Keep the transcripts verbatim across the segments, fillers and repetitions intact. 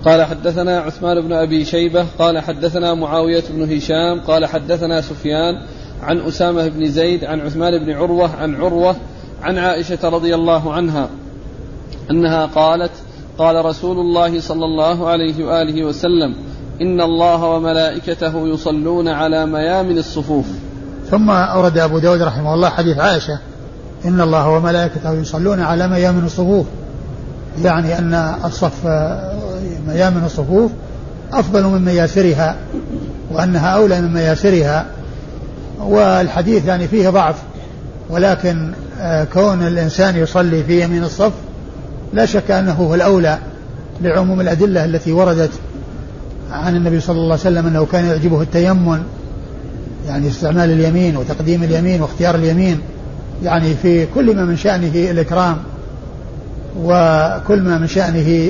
قال حدثنا عثمان بن أبي شيبة قال حدثنا معاوية بن هشام قال حدثنا سفيان عن أسامة بن زيد عن عثمان بن عروة عن عروة عن عائشة رضي الله عنها أنها قالت قال رسول الله صلى الله عليه وآله وسلم إن الله وملائكته يصلون على ميامن الصفوف. ثم أورد أبو داود رحمه الله حديث عائشة إن الله وملائكته يصلون على ميامن الصفوف، يعني أن الصف ميامن الصفوف أفضل من مياسرها وأنها أولى من مياسرها. والحديث يعني فيه ضعف، ولكن كون الإنسان يصلي في يمين الصف لا شك أنه هو الأولى لعموم الأدلة التي وردت عن النبي صلى الله عليه وسلم أنه كان يعجبه التيمن، يعني استعمال اليمين وتقديم اليمين واختيار اليمين، يعني في كل ما من شأنه الإكرام وكل ما من شأنه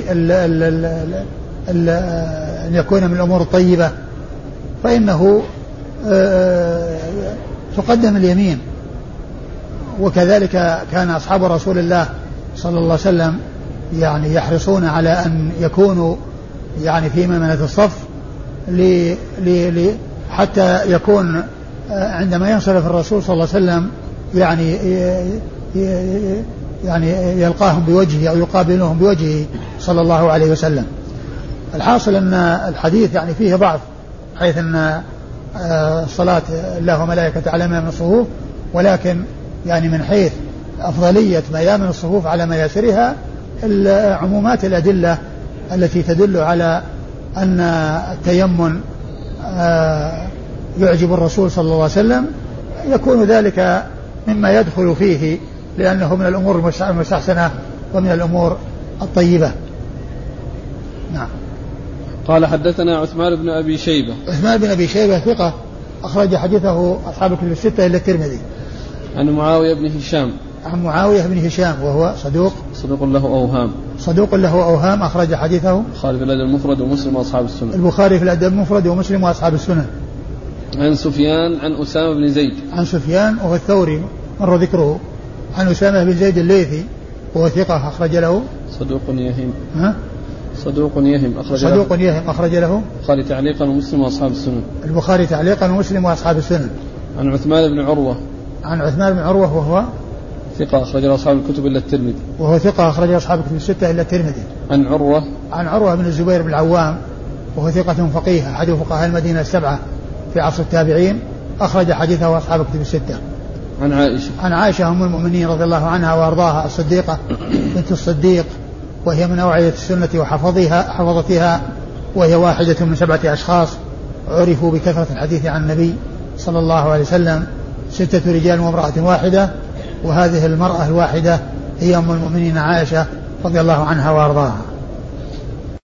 أن يكون من الأمور الطيبة فإنه تقدم اليمين. وكذلك كان أصحاب رسول الله صلى الله عليه وسلم يعني يحرصون على أن يكونوا يعني في ميمنة الصف لي لي لي حتى يكون عندما ينصرف الرسول صلى الله عليه وسلم يعني يعني يلقاهم بوجهه أو يقابلهم بوجهه صلى الله عليه وسلم. الحاصل أن الحديث يعني فيه ضعف، حيث أن الصلاة الله وملائكته على ميامن الصفوف، ولكن يعني من حيث أفضلية ميامن الصفوف على مياسرها عمومات الأدلة التي تدل على أن التيمن يعجب الرسول صلى الله عليه وسلم يكون ذلك مما يدخل فيه، لأنه من الأمور المستحسنة ومن الأمور الطيبة. نعم. قال حدثنا عثمان بن أبي شيبة. عثمان بن أبي شيبة ثقة أخرج حديثه أصحاب الكتب الستة إلا الترمذي. عن معاوية بن هشام. عن معاوية بن هشام وهو صدوق صدوق له أوهام. صدوق له أوهام أخرج حديثه البخاري في الأدب المفرد ومسلم وأصحاب السنن. البخاري في الأدب المفرد ومسلم وأصحاب السنن. عن سفيان عن أسامة بن زيد. عن سفيان وهو الثوري مر ذكره. عن أسامة بن زيد الليثي وهو ثقة أخرج له. صدوق يهم. ها؟ صدوق يهم أخرج له. صدوق يهم أخرج له. البخاري تعليقا ومسلم وأصحاب السنن. البخاري تعليقا ومسلم وأصحاب السنن. عن عثمان بن عروة. عن عثمان بن عروة وهو ثقة أخرج له أصحاب الكتب إلا الترمذي. وهو ثقة أخرج له أصحاب الكتب الستة إلا الترمذي. عن عروة. عن عروة بن الزبير بن العوام وهو ثقة فقيه أحد فقهاء المدينة السبعة في عصر التابعين أخرج حديثه أصحاب الكتب الستة. عن عائشة. عن عائشة أم المؤمنين رضي الله عنها وأرضاها الصديقة بنت الصديق، وهي من أوعية السنة وحفظها حفظتها، وهي واحدة من سبعة أشخاص عرفوا بكثرة الحديث عن النبي صلى الله عليه وسلم، ستة رجال وامرأة واحدة، وهذه المرأة الواحدة هي أم المؤمنين عائشة رضي الله عنها وأرضاها.